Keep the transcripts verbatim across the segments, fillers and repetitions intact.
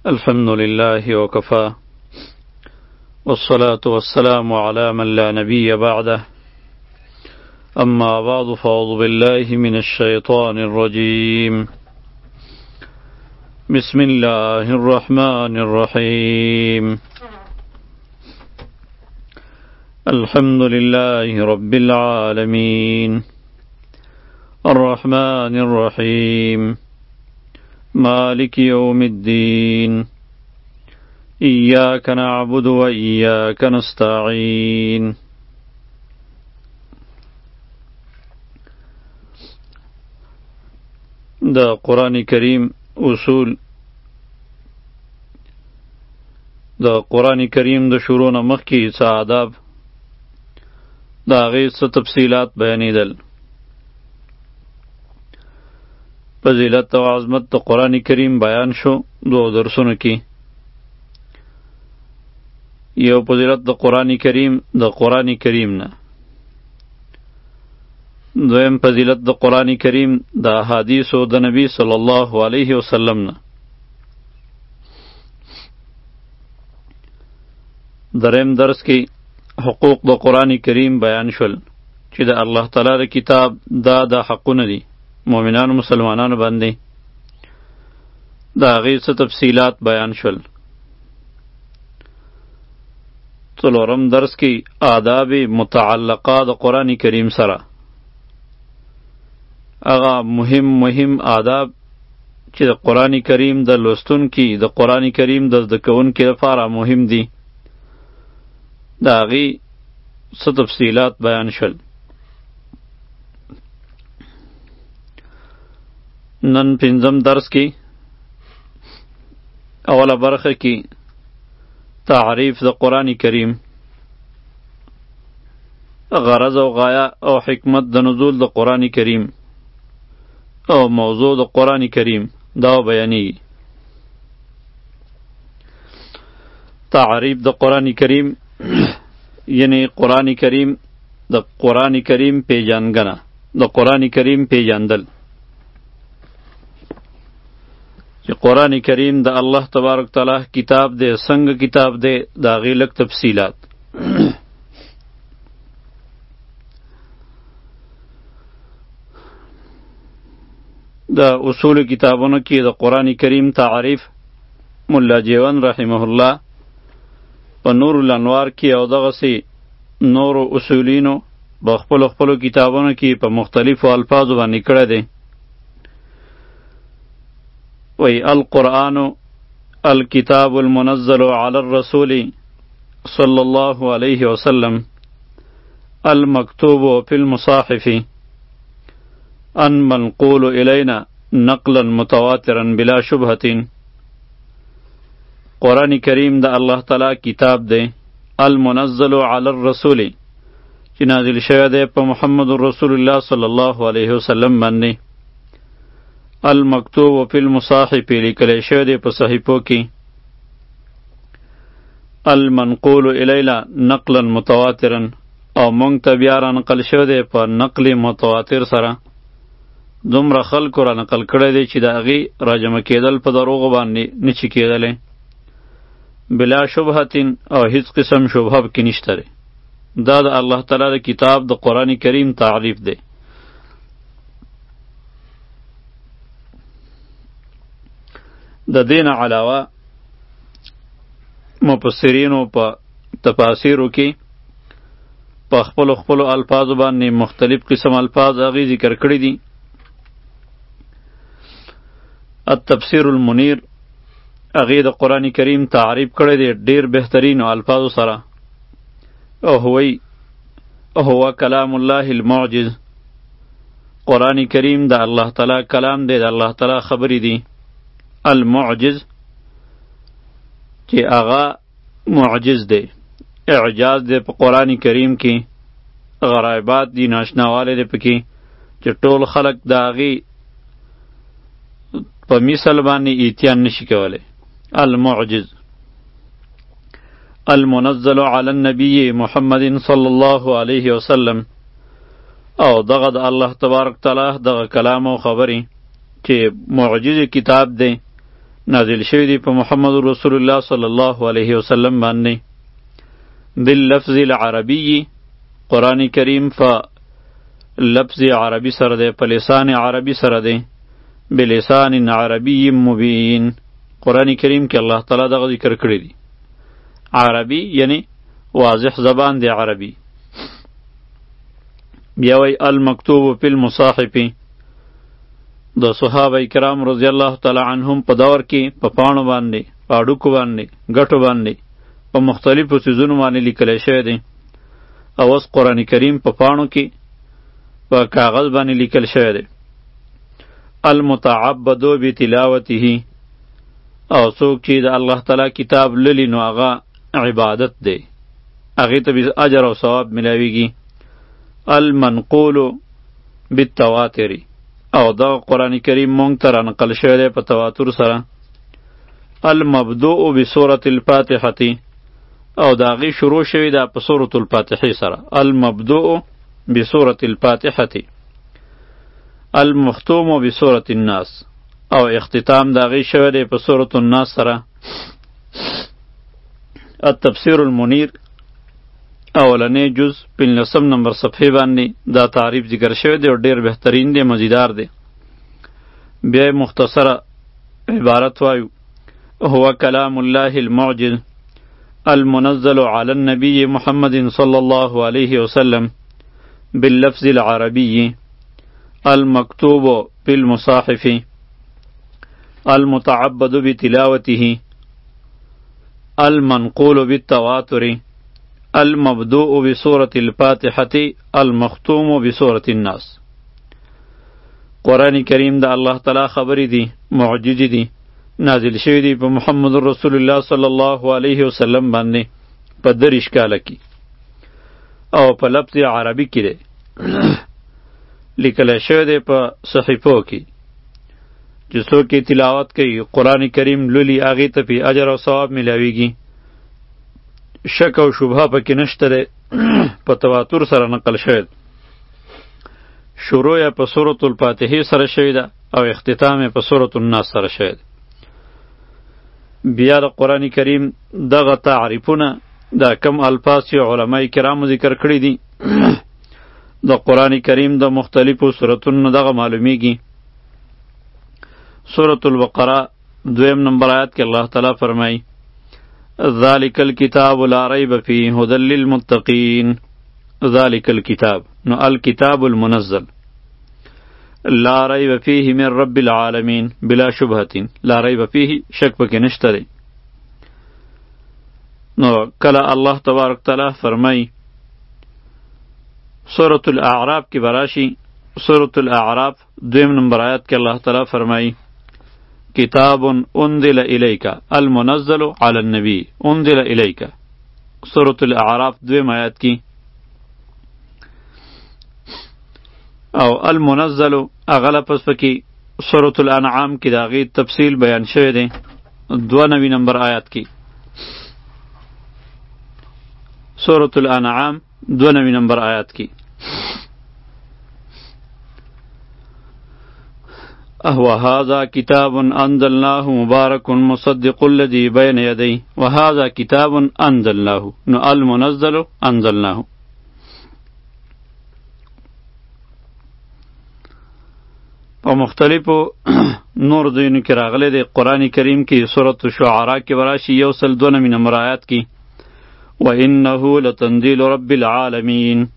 الحمد لله وكفى والصلاة والسلام على من لا نبي بعده أما بعد فأعوذ بالله من الشيطان الرجيم بسم الله الرحمن الرحيم الحمد لله رب العالمين الرحمن الرحيم مالك يوم الدين إياك نعبد وإياك نستعين دا قرآن کریم اصول دا قرآن کریم دا شروع مخی څه آداب دا هغې څه تفصیلات بیانېدل. فضیلت او عظمت د قرآن کریم بیان شو دو درسونو کې. یو فضیلت د قرآن کریم د قرآن کریم نه، دویم فضیلت د قرآن کریم د احادیثو د نبی صلی الله علیه وسلم نه، دریم درس کې حقوق د قرآن کریم بیان شول چې د الله تعالی د کتاب دا د حقونه دي مؤمنانو مسلمانانو باندې، د هغې څه تفصیلات بیان شول. څلورم درس کې آداب متعلقه د قرآن کریم سره، هغه مهم مهم آداب چې د قرآن کریم د لوستونکي د قرآن کریم د زده کوونکي لپاره مهم دي، د هغې څه تفصیلات بیان شول. نن پنځم درس کې اوله برخه کې تعریف د قرآن کریم، غرض او غایه او حکمت د نزول د قرآن کریم او موضوع د قرآن کریم دا بیانېږي. تعریف د قرآن کریم یعنی قرآن کریم د قرآن کریم پیژنګنه، د قرآن کریم پیژندل چې قرآن کریم د الله تبارک تعالی کتاب دی، څنګه کتاب دی، د هغې لږ تفصیلات. د اصول کتابونو کې د قرآن کریم تعریف ملا جیون رحمه الله په نور الانوار کې او دغسې نورو اصولینو په خپلو خپلو کتابونو کې په مختلفو الفاظو باندې کړی دی. وی القرآن الكتاب المنزل على الرسول صلى الله عليه وسلم المكتوب في المصاحف المنقول إلينا نقلا متواترا بلا شبهة. قرآن کریم د الله تعالی کتاب دی، المنزل على الرسول چې نازل شوی دی په محمد رسول الله صلی الله علیه وسلم باندې، المکتوب فی المصاحف لیکلی شوی دی په صحیفو کې، المنقول الینا نقلا متواترا او مونږ ته بیا را نقل شوی دی په نقل متواتر سره. دومره خلکو را نقل کړی دی چې د هغې راجمع کېدل په دروغو باندې نه چی کېدلی، بلا شبهتین او هیڅ قسم شبهه پکې نشته دی. دا د الله تعالی د کتاب د قرآن کریم تعریف دی. د دین علاوه مفسرینو په تفاسیرو کې په خپلو خپلو الفاظو باندې مختلف قسم الفاظ هغې ذکر کړي دي. التفسیر المنیر هغې د قرآن کریم تعریف کړی دی ډیر بهترینو الفاظو سره، او هوی هو کلام الله المعجز، قرآن کریم د الله تعالی کلام دی، د الله تعالی خبرې دي. المعجز چې هغه معجز دی، اعجاز دی په قرآن کریم کې، غرایبات دي، ناشناوالی دی پکې چې ټول خلق د هغې په مثل باندې ایتیان نشي کولی. المعجز المنزل علی النبی محمد صلی الله علیه وسلم، او دغه د الله تبارک تعالی دغه کلام او خبرې چې معجز کتاب دی نازل شوی دی په محمد رسول الله صلی الله علیه وسلم باندې باللفظ العربی قرآن کریم په لفظ عربی سره دی، په لسان عربی سره دی، بلسان عربی مبین. قرآن کریم کې الله تعالی دغه ذکر کړی دی، عربی یعنی واضح زبان دی عربی. بیا وی المکتوب فی المصاحف، د صحابه کرام رضی الله تعالی عنهم په دور کې په پاڼو باندې، په اډوکو باندې، ګټو باندې، په مختلفو څیزونو باندې لیکلی شوی دی. او اوس قرآن کریم په پاڼو کې په کاغذ باندې لیکل شوی دی. المتعبدو بتلاوته، او څوک چې د الله تعالی کتاب للی نو هغه عبادت دی، هغې ته به اجر او ثواب ملاویږي. المنقول بالتواتر، او دغه قرآن کریم مونږ ته رانقل شوی دی په تواتر سره. المبدوء بسورة الفاتحة، او د هغې شروع شوی ده په سورة الفاتحې سره. المبدوء بسورة الفاتحة. المختوم بسورة الناس، او اختتام د هغې شوی دی په سورة الناس سره. التفسیر المنیر اولنی جز پنځلسم نمبر صفحې باندې دا تعریف ذکر شوی دی او ډیر بهترین دی، مزیدار دی. بیا مختصره عبارت وایو: هو کلام الله المعجز المنزل على النبي محمد صلى الله عليه وسلم باللفظ العربي المكتوب في المصاحف المتعبد بتلاوته المنقول بالتواتر المبدوء بسورة الفاتحة المختوم بسورة الناس. قرآن کریم دا الله تعالی خبری دی، معجز دی، نازل شوی دی په محمد رسول الله صلی الله علیه وسلم باندې په دریش کاله کې، او په لفظ عربی کې دی، لیکل شوی دی په صحیفو کې، چې څوک یې تلاوت کوي قرآن کریم لولي هغې ته پې اجر او ثواب میلاویږي. شک او شبهه پکې نشته دی، په تواتر سره نقل شوی دی. شروع یې په سورة الفاتحې سره شوی ده او اختتام یې په سورة الناس سره شوی دی. بیا د قرآن کریم دغه تعریفونه دا کم الفاظ چې علمای کرامو ذکر کړي دي د قرآن کریم د مختلفو سورتونو دغه معلومیږي. سورة البقره دویم نمبر آیات کې الله تعالی فرمایي: ذالک الکتاب لا ریب فیه هدی للمتقین. ذالک الکتاب، نو الکتاب المنزل، لا ریب فیه من رب العالمین، بلا شبهة، لا ریب فیه، شک پکې نشته دی. نو کله الله تبارک تعالی فرمایي سورة الاعراف کې براشي، سورة الاعراف دویم نمبر آیات کې الله تعالی فرمایي: کتاب انزل الیک المنزل علی النبی انزل الیک. سورة الاعراف دویم آیات کی. او المنزل اغلا پس پکی سورة الانعام کی داغی تفصیل بیان شوی دی دو نوی نمبر آیات کی. سورة الانعام دو نوی نمبر آیات کی. وهذا كتاب أنزلناه مبارك مصدق الذي بين يديه. وهذا كتاب أنزلناه، نو المنزل أنزلناه. په مختلفو نور ځایونو کې راغلی دی قرآن کریم کې. سورة شعراء کې براشي یو سل دوه نوي نمبر آیات کې: وإنه لتنزيل رب العالمین.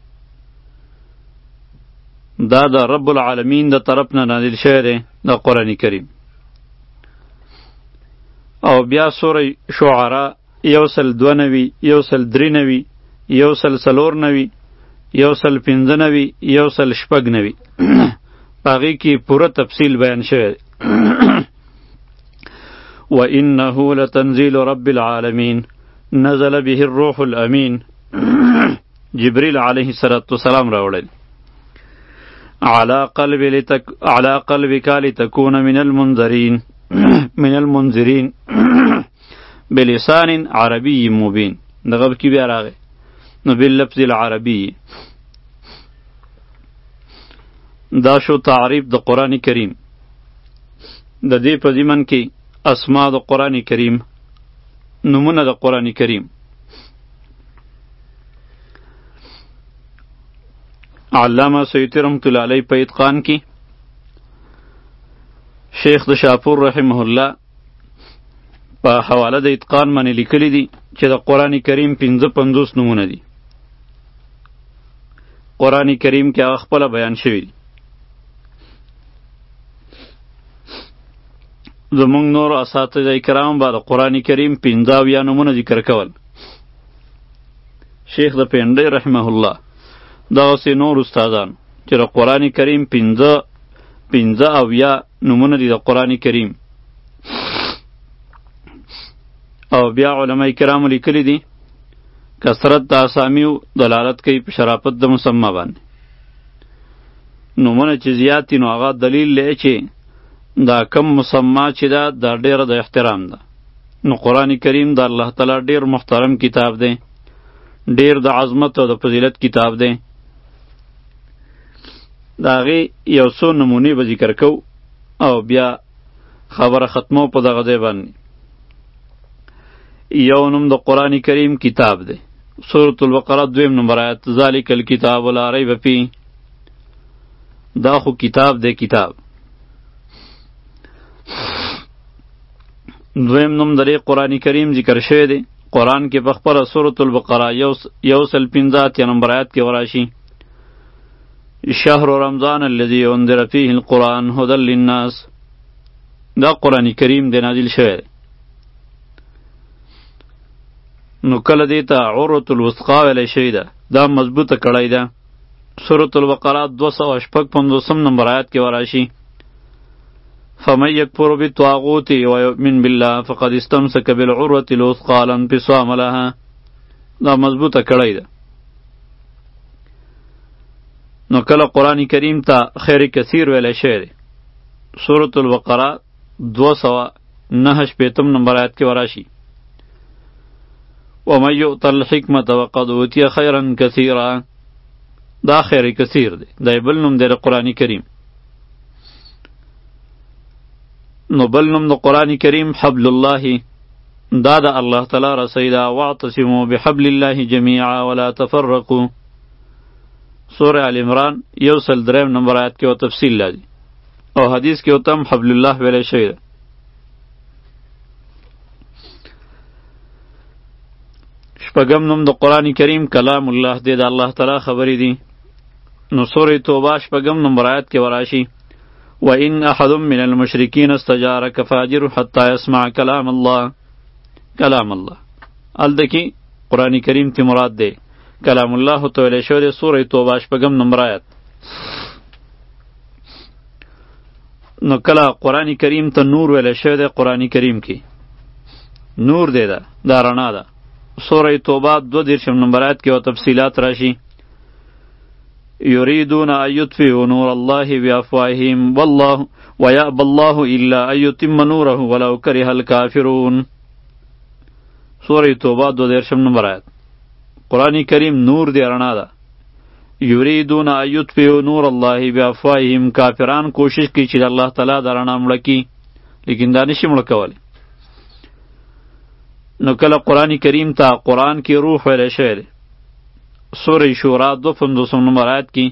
دا د رب العالمین د طرف نه نازل شوی دی د قرآن کریم. او بیا سوره شعراء یو سل دوه نوي، یو سل درې نوي، یو سل څلور نوي، یو سل پنځه نوي، یو سل شپږ نوي، په هغې کې پوره تفصیل بیان شوی دی. وإنه لتنزيل رب العالمین نزل به الروح الامین. جبریل علیه السلام راوړل على قلب لتك على قلبك لتكون من المنذرين من المنذرين بلسان عربي مبين. دغه کی بیا راغی نو باللفظ العربي. دا شو تعریف د قرآن کریم. د دې په ضمن کې اسماء د قرآن کریم، نمونه د قرآن کریم. علامه سیوطی رحمت الله علیه په اتقان کې شیخ د شاپور رحمه الله په حواله د اتقان باندې لیکلی دي چې د قرآن کریم پنځه پنځوس نمونه دي. قرآن کریم کې هغه خپله بیان شوي دي. زمونږ نور اساتذه کرام به د قرآن کریم پنځه اویا نومونه ذکر کول. شیخ د پنډۍ رحمه الله دغسې نور استادان چې د قرآن کریم پنځه پنځه اویا نومونه دي د قرآن کریم. او بیا علماء کرامو لیکلی دي کثرت د اسامیو دلالت کوي په شرافت د مسمى باندې. نومونه چې زیات دي نو هغه دلیل دی چې دا کم مسما چې ده دا ډیره د احترام ده. نو قرآن کریم د الله تعالی ډیر محترم کتاب دی، ډیر د عظمت او د فضیلت کتاب دی. د هغې یو څو نمونې به ذکر کو او بیا خبره ختمو په دغه ځای باندې. یو نوم د قرآن کریم کتاب دی. سورة البقره دویم نمبر آیت ذالک الکتاب لا ریب فیه. دا خو کتاب دی کتاب. دویم نوم درې قرآن کریم ذکر شوی دی. قرآن کې په خپله سورة البقره یو سل پنځه اتیا نمبر آیت کې وراشي شهر رمضان الذي انذر فيه القرآن هدى للناس. دا قرآن کریم دی نازل شوی دی. نو کله دیتا عروة الوثقا ویلی شوی ده، دا مضبوطه کړی ده. سورة البقره دو سوه شپږ پنځوسم نمبر آیت کې وراشي فمن یکفر بالطاغوت ویؤمن بالله فقد استمسک بالعروة الوثقا لا انفصام لها. دا مضبوطه کړی ده. نو کله قرآن کریم ته خیر کثیر ویلی شوی دی. سورة البقره دو سوه نهه شپېتم نمبر آیت کې وراشي ومن یؤت الحکمة وقد اوتی خیرا کثیرا. دا خیر کثیر دی. دا بل نوم دی د قرآن کریم. نو بل نوم د قرآن کریم حبل الله. دا د الله تعالی رسی ده. واعتصموا بحبل الله جمیعا ولا تفرقوا. سورة آل عمران یو سل دریم نمبر آیت کې و تفصیل لازی او حدیث کې وتم حبل الله ویلی شوی ده. شپږم نوم د قرآن کریم کلام الله دی. د الله تعالی خبرې دي. نو سورة توبه شپږم نمبر آیت کې وراشي وإن أحد من المشركين استجارك فاجره حتى يسمع كلام الله. کلام الله الدکی قرآن کریم تی مراد دی. کلام الله ته ویلی شوی دی. سورة توبه شپږم نمبر آیت. نو کله قرآن کریم ته نور ویلی شوی دی. قرآن کریم کې نور دی ده، دا رڼا ده. سورة توبه دو دیرشم نمبر آیت کې و تفصیلات راشي یریدون ان یطفئوا نور الله بافواههم والله ویأبى الله الا ان یتم نوره ولو کره الکافرون. سورة توبه دو دیرشم نمبر آیت. قرآن کریم نور دی، رڼا ده. یریدون ان یطفئوا نور الله بافواههم. کافران کوشش کوي چې الله تعالی دا رڼا مړه کړي، لیکن دا نشي مړه کولی. نو کله قرآن کریم ته قرآن کې روح ویلی شوی دی. سورة شورا دو پنځوسم نمبر آیت کې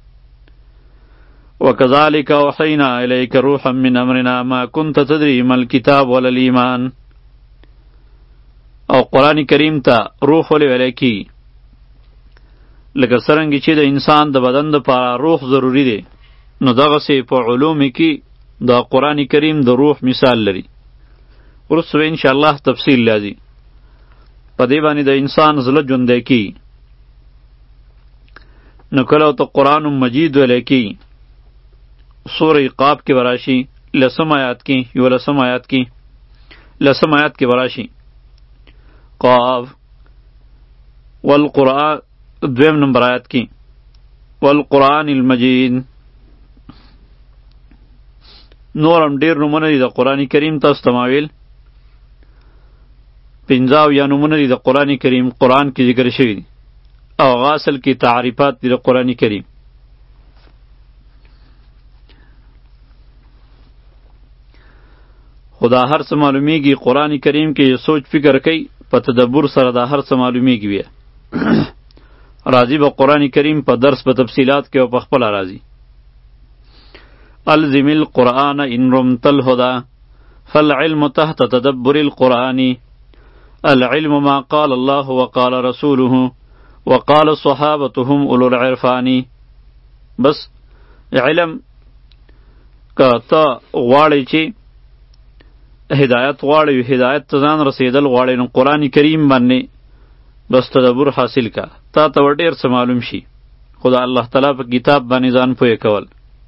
وکذلک اوحینا الیک روحا من امرنا ما کنت تدری ما الکتاب ولا الایمان. او قرآن کریم ته روح ولې ویلی کېږي؟ لکه څرنګه چې د انسان د بدن دپاره روح ضروري دی، نو دغسې په علومو کې د قرآن کریم د روح مثال لري. وروسته به انشاءالله تفصیل لازي. په دې باندې د انسان زړه ژوندی کېږي. نو کله ورته قرآن مجید ویلی کېږي. سورة قاف کې به راشي لسم آیات کې، یولسم آیات کې لسم آیات کې به راشي قاف والقرآن دویم نمبر آیات کې والقرآن المجید. نورم ډیر نومونه دي د قرآن کریم. تاسو ته ما ویل پنځه اویا نومونه دي د قرآن کریم قرآن کې ذکر شوي دي او هغه اصل کې تعریفات دي د قرآن کریم. خو دا هر څه معلومیږي قرآن کریم کې سوچ فکر کوي په تدبر سره دا هر څه معلومیږي بیا راځي به قرآن کریم په درس په تفصیلات کې او په خپله راځي الزم القرآن ان رمت الهدى فالعلم تحت تدبر القرآن العلم ما قال الله وقال رسوله وقال صحابتهم اولو العرفان بس علم که ته غواړی چې هدایت غواړی هدایت ته ځان رسیدل غواړی نو قرآن کریم باندې بس تدبر حاصل کا تا ته ډېر څه معلوم شي خو د الله تعالی په کتاب باندې ځان پوهې کول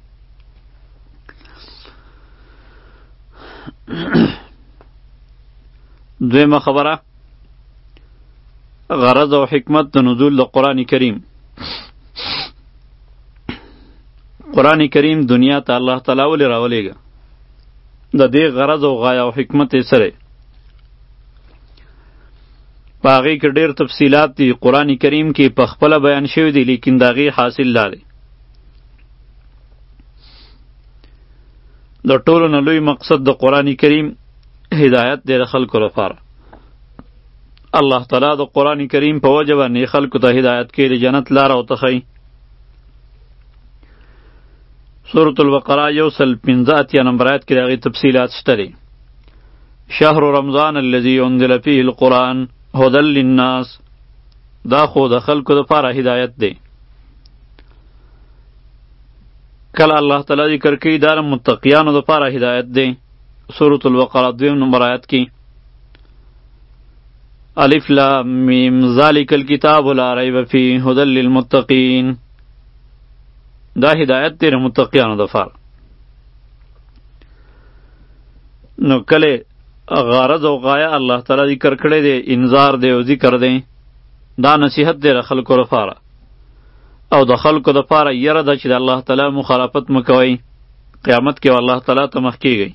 دویمه خبره غرض او حکمت د نزول د قرآن کریم قرآن کریم دنیا ته الله تعالی ولې راولیږه د دې غرض او غایه او حکمت یې سره په هغې کې ډېر تفصیلات دي قرآن کریم کې په خپله بیان شوي دي لیکن د هغې حاصل دا دی د ټولو نه لوی مقصد د قرآن کریم هدایت دی د خلکو لپاره الله تعالی د قرآن کریم په وجه باندې خلکو ته هدایت کوي د جنت لاره ورته سورة البقره یو سل پنځه اتیا نمبر آیت کې د هغې تفصیلات شته دی شهر رمضان الذي انزل فيه القرآن هدى للناس دا خو د خلکو دپاره هدایت دی کله الله تعالی ذکر کوي دا د متقیانو دپاره هدایت دی سورة البقره دویم نمبر آیت کې الف لام میم ذلک الکتاب لا ریب فیه هدى للمتقین دا هدایت دی د متقیانو دپاره نو کله غرض او غایه الله تعالی ذکر کړی دی انذار دی او ذکر دی دا نصیحت دی د خلکو لپاره او د خلکو دپاره یره ده چې د الله تعالی مخالفت مه کوئ قیامت کې الله تعالی ته مخ کیږئ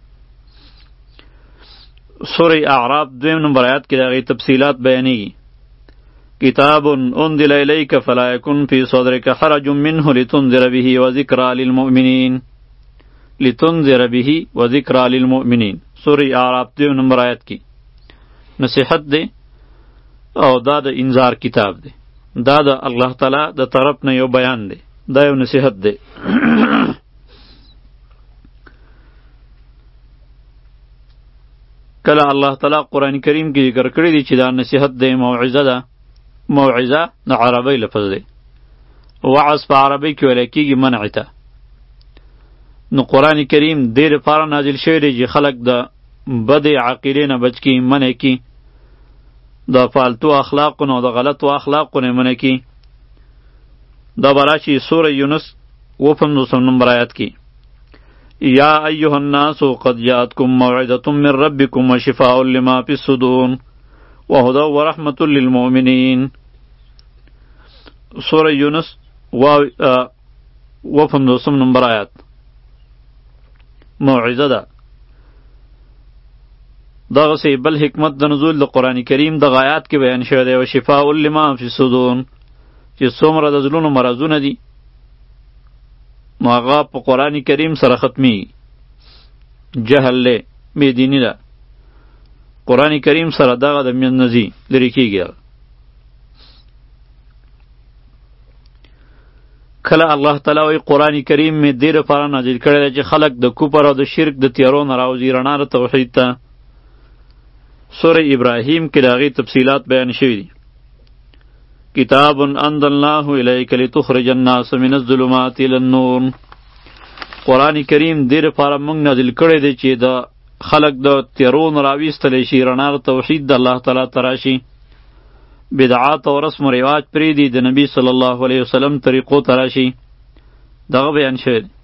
سوره اعراف دویم نمبر آیات کې د هغې تفصیلات بیانیږي کتاب انزل الیک فلا یکن فی صدرک حرج منه لتنذر به وذکری للمؤمنین لتنذر به وذکری للمؤمنین سوره اعراف دویم نمبر آیات کې نصیحت دی او دا د انذار کتاب دی دا د الله تعالی د طرف نه یو بیان دی دا یو نصیحت دی کله الله تعالی قرآن کریم کې ذکر کړی دی چې دا نصیحت دی موعظه ده موعظه د عربی لفظ دی وعظ په عربی کې ویلی کېږي منع ته نو قرآن کریم دې لپاره نازل شوی دی چې خلک د بدې عقیدې نه بچ کړي منع کړي د فالتو اخلاقو نه او د غلطو اخلاقو نه منع کړي دا به راشي سوره یونس اووه پنځوسم نمبر آیات کې یا ایها الناس قد جاءتکم موعظة من ربکم وشفاء لما فی الصدور وهدى ورحمة للمؤمنین سوره یونس اووه پنځوسم نمبر آیات موعظه ده دغسې بل حکمت د نزول د قرآن کریم دغه آیات کې بیان شوی دی وشفاء لما فی الصدور چې څومره د زړونو مرضونه دي نو هغه په قرآن کریم سره ختمیږي جهل دی بېدیني ده قرآن کریم سره دغه د منځ ځي لرې کېږي کله الله تعالی وایي قرآن کریم مې دې لپاره نازل کړی دی چې خلک د کفر او د شرک د تیارو نه راوځي رڼا د توحید ته سوره ابراهیم کې د هغې تفصیلات بیان شوي دي کتاب انزلناه الیک لتخرج الناس من الظلمات الى النور قرآن کریم دې لپاره موږ نازل کړی دی چې د خلق د تیرو نه راویستلی شي رڼا د توحید د الله تعالی ته راشي بدعات او رسم و رواج پرېږدي د نبي صلی الله علیه وسلم طریقو ته راشي دغه بیان شوی دی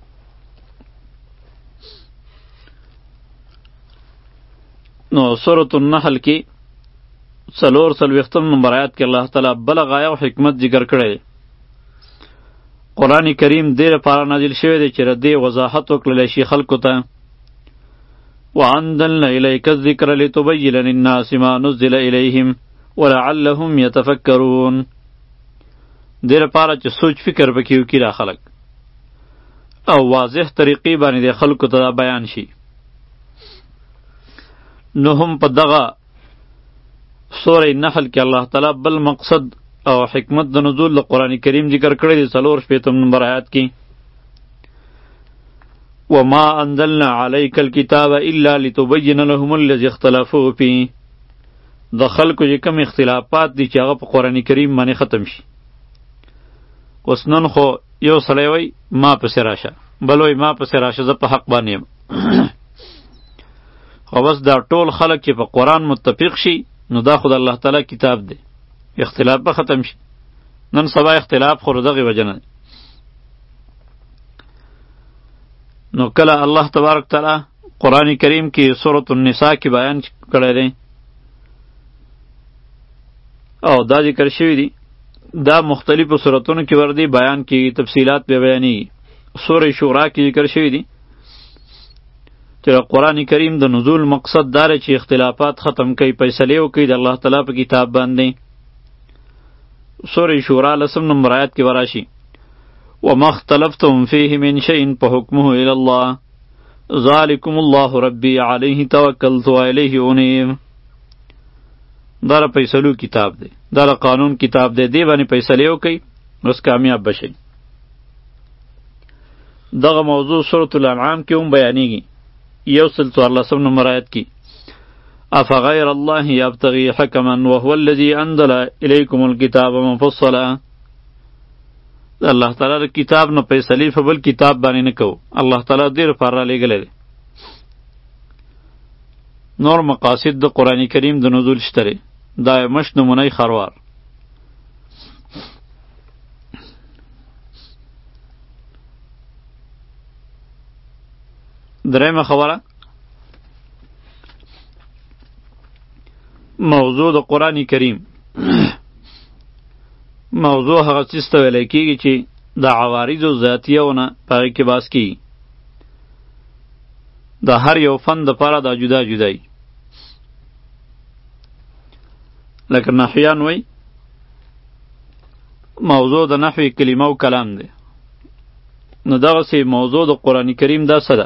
نو سورة النحل کې څلور څلوېښتم نمبر آیات کې الله تعالی بله غایه او حکمت ذکر کړی دی قرآن کریم دې لپاره نازل شوی دی چې د دې وضاحت وکړلی شي خلکو ته وانزلنا الیک الذکر لتبین للناس ما نزل الیهم ولعلهم یتفکرون دې لپاره چې سوچ فکر پکې وکړي دا خلک او واضح طریقې باندې د خلکو ته دا بیان شي نو هم په دغه سورې نحل کې الله تعالی بل مقصد او حکمت د نزول د قرآن کریم ذکر کړی دی څلور شپېتم نمبر آیات کې وما انزلنا عليك الكتاب الا لتبين لهم الذي اختلفوا فيه د خلکو چې کوم اختلافات دي چې هغه په قرآن کریم باندې ختم شي. اوس نن خو یو سړی وای ما پسې راشه، بل وای ما پسې راشه، زه په حق باندې یم. خو بس دا ټول خلک چې په قرآن متفق شي نو دا خو د الله تعالی کتاب دی، اختلاف به ختم شي. نن سبا اختلاف خو دغې وجه نه دی. نو کله الله تبارک تعالی قرآن کریم کې سورة النساء کې بیان کړی دی او دا ذکر شوی دی، دا مختلفو سورتونو کې وردی بیان کیږي، تفصیلات به بیانېږي. سورې شورا کې ذکر شوی دی چې قرآن کریم د نزول مقصد داره چې اختلافات ختم کوي، فیصلې وکړي د الله تعالی په کتاب باندې. سورې شورا لسم نمبر آیات کې وراشي وما اختلفتم فيه من شيء فحكمه إلى الله ذلكم الله ربي عليه توكلت وإليه أنيب. دا را فیصلو کتاب دی، دا را قانون کتاب دی، دی باندې فیصلې وکړئ اوس کامیاب بشئ. دغه موضوع سورة الانعام کې هم بیانېږي، یو سل څوارلسم نمبر آیت کې افغیر الله یبتغي حکما وهو الذي انزل الیکم الکتاب مفصلا. الله تعالی د کتاب نه فیصلې په بل کتاب باندې نه کوو، الله تعالی دې لپاره رالیږلی دی. نور مقاصد د قرآن کریم د نزول شته دی، دا یې مشت نمونه خروار. درېیمه خبره موضوع د قرآن کریم. موضوع هغه څیز ته ویلی کېږي چې د عوارضو ذاتیهونه په هغې کې بحث کېږي. د هر یو فن دپاره دا جدا جدا وي. لکه نحویان وی موضوع د نحوی کلمه و کلام دی، نو دغسې موضوع د قرآن کریم دا څه ده؟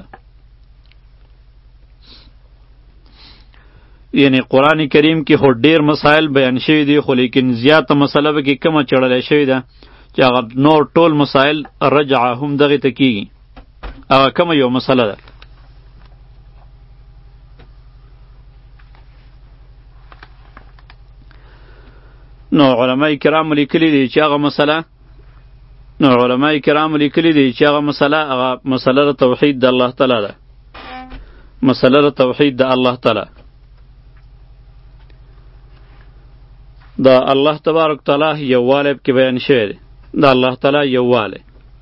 یعنی قرآن کریم کې خو ډیر مسائل بیان شوي دي، خو لیکن زیاته مسله به کې کومه چړلی شوې ده چې هغه نور ټول مسائل رجعه هم دغې ته کېږي. هغه کومه یو مسله ده؟ نو علماء کرام لیکلي دي چې هغه مسله نو علماء کرام لیکلي دي چې هغه مسله هغه مسله د توحید د الله تعالی ده، مسله د توحید د الله تعالی د الله تبارک تعالی یووالی کې بیان شوی دی. د الله تعالی یووالی،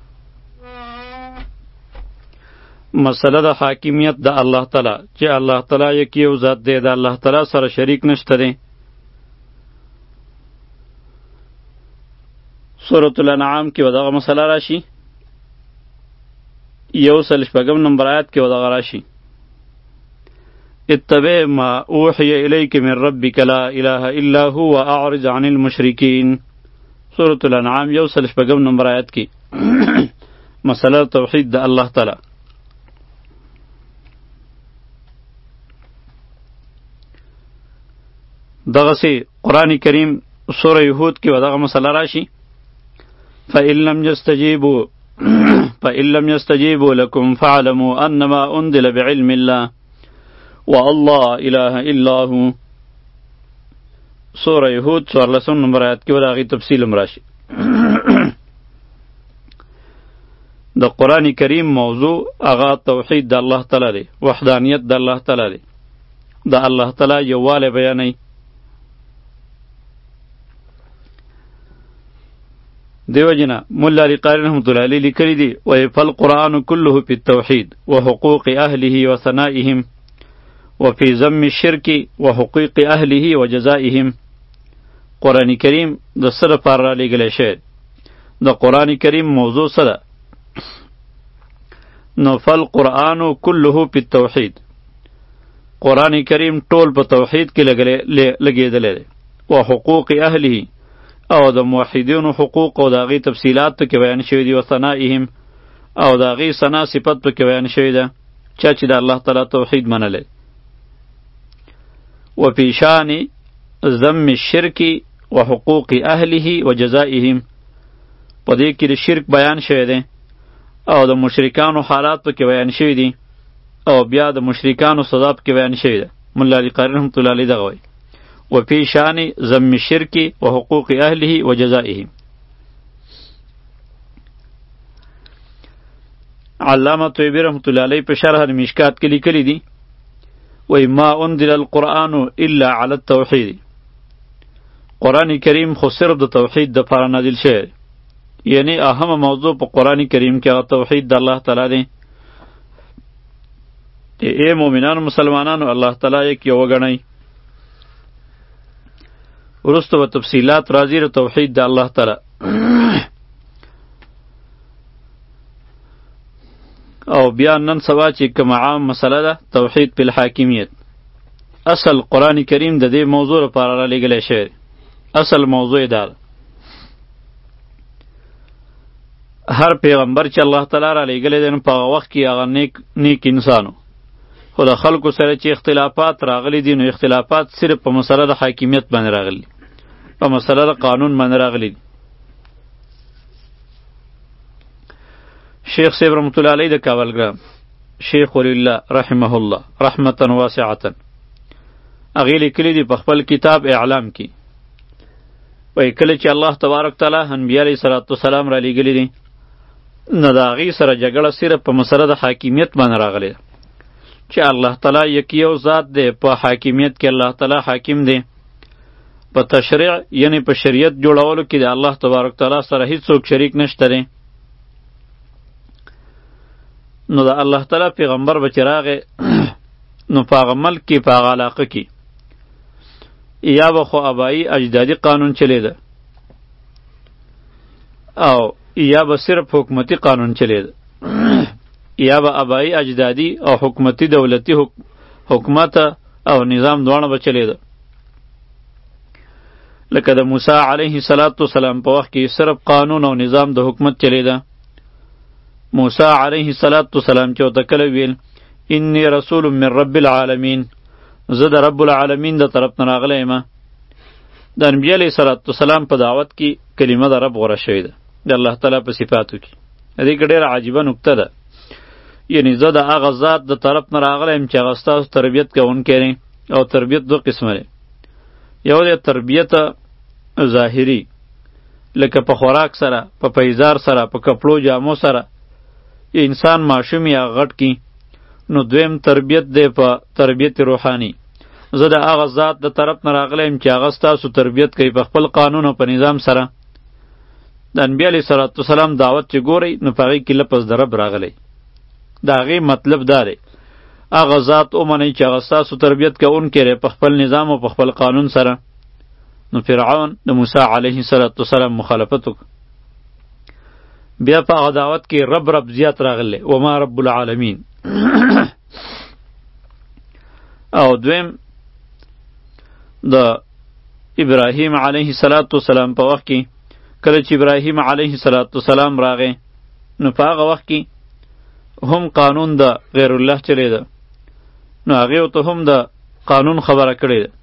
مسله د حاکمیت د الله تعالی چې الله تعالی یک یو ذات دی، د الله تعالی سره شریک نشته دی. سورة الانعام کې ودغه مسله راشي، یو سل شپږم نمبر آیات کې ودغه راشي اتبع ما اوحي الیک من ربک لا اله الا هو اعرض عن المشرکین. سورة الانعام یو سل شپږم نمبر آیات کې مسله توحید د الله تعالی. دغسې قرآن کریم سوره یهود کې ودغه مسله راشي فإن لم يستجيبوا فإن لم يستجيبوا لكم فاعلموا أنما أنزل بعلم الله والله إله إلا هو. سورة یهود څوارلسم نمبر آیات کې ول هغې تفصیل هم راشي. د قرآن کریم موضوع هغه توحید د الله تعالی دی، وحدانیت د الله تعالی دی، د الله تعالی یووالی بیانوي. دیو جنا مولا علی قاری رحمت الله علیه لیکلی دی وی فالقرآن كله فی التوحید وحقوق اهله وثنائهم وفي ذم الشرك وحقوق اهله وجزائهم. قرآن کریم د څه لپاره رالیږلی شوی؟ د قرآن کریم موضوع څه ده؟ نو فالقرآن كله فی التوحید، قرآن کریم ټول په توحید کې لګېدلی دی. وحقوق اهله، او د موحدینو حقوق او د هغې تفصیلات پکې بیان شوي دي. وثنائهم، او د هغې ثنا صفت پکې بیان شوي ده، چا چې د الله تعالی توحید منلی. وفي شان ذم الشرك وحقوق اهله وجزائهم. په دې کې د شرک بیان شوی دی او د مشرکانو حالات پکې بیان شوي دي او بیا د مشرکانو سزا پکې بیان شوی ده. ملا علی قاری رحمت الله علیه دغه وایي وفي شان ذم الشرك وحقوق اهله وجزائهم. علامه طیبی رحمت الله علیه په شرح مشکات کې لیکلی دي وای ما انزل القرآن الا علی التوحید. قرآن کریم خو صرف د توحید د پاره نازل شوی، یعنی اهم موضوع په قرآن کریم کې هغه توحید د الله تعالی دی. ای مؤمنانو مسلمانانو الله تعالی یک یو وګڼئ. وروسته به تفصیلات راځي د توحید د الله تعالی. او بیا نن سبا چې کومه عام مسله ده توحید په الحاکمیت، اصل قرآن کریم د دې موضوع لپاره را لېږلی شوی. اصل موضوع دا ده هر پیغمبر چې الله تعالی را لېږلی دی نو په هغه وخت کې هغه نیک نیک انسانو، خو د خلکو سره چې اختلافات راغلی دي نو اختلافات صرف په مسله د حاکمیت باندې راغلی، په مسله د قانون باندې راغلی دي. شیخ صاحب رحمت الله علیه د کابلګرام شیخ ولی الله رحمه الله رحمتا واسعتا هغې لیکلي دي په خپل کتاب اعلام کې، وایي کله چې الله تبارک تعالی انبیا علیه صلات وسلام را لیږلي دي نو د هغې سره جګړه صرف په مسله د حاکمیت باندې راغلی ده چې الله تعالی یک یو ذات دی، په حاکمیت کې الله تعالی حاکم دی، په تشریع یعنی په شریعت جوړولو کې د الله تبارک تعالی سره هیڅوک شریک نشته دی. نو د الله تعالی پیغمبر به چې راغی نو په هغه ملک کې په هغه علاقه کې یا به خو ابایی اجدادي قانون چلیده او یا به صرف حکومتی قانون چلیده، یا به ابایی اجدادي او حکومتی دولتی حکومت او نظام دواړه به چلیده. لکه د موسی علیه السلام په وخت کې صرف قانون او نظام د حکومت چلیده. موسی علیه السلام چې ورته کله ویل انی رسول من رب العالمین، زه د رب العالمین د طرف نه راغلی یم، د نبی علیه السلام په دعوت کې کلمه د رب غوره شوې ده د الله تعالی په صفاتو کې. دې کې ډېره عجیبه نکته ده، یعنی زه د هغه ذات د طرف نه راغلی یم چې هغه ستاسو تربیت کوونکی دی. او تربیت دو قسمه دی، یو دی تربیت ظاهري لکه په خوراک سره، په پیزار سره، په کپړو جامو سره انسان ماشوم یا غټ کی. نو دویم تربیت دی په تربیت روحانی، زه د هغه ذات د طرف نه راغلی یم چې هغه ستاسو تربیت کوي په خپل قانون او په نظام سره. د انبیا علیه صلات وسلام دعوت چې ګورئ نو په هغې کې لفظ د رب راغلی، د هغې مطلب دا دی هغه ذات ومنئ چې هغه ستاسو تربیت کوونکی دی په خپل نظام او په خپل قانون سره. نو فرعون د موسی علیه صلات وسلام مخالفت وکړ، بیا په هغه دعوت کې رب رب زیات راغلی وما رب العالمین. او دویم د ابراهیم علیه السلام په وخت کې کله چې ابراهیم علیه السلام راغی نو په هغه وخت کې هم قانون د غیر الله چلیده، نو هغې ورته هم د قانون خبره کړې ده،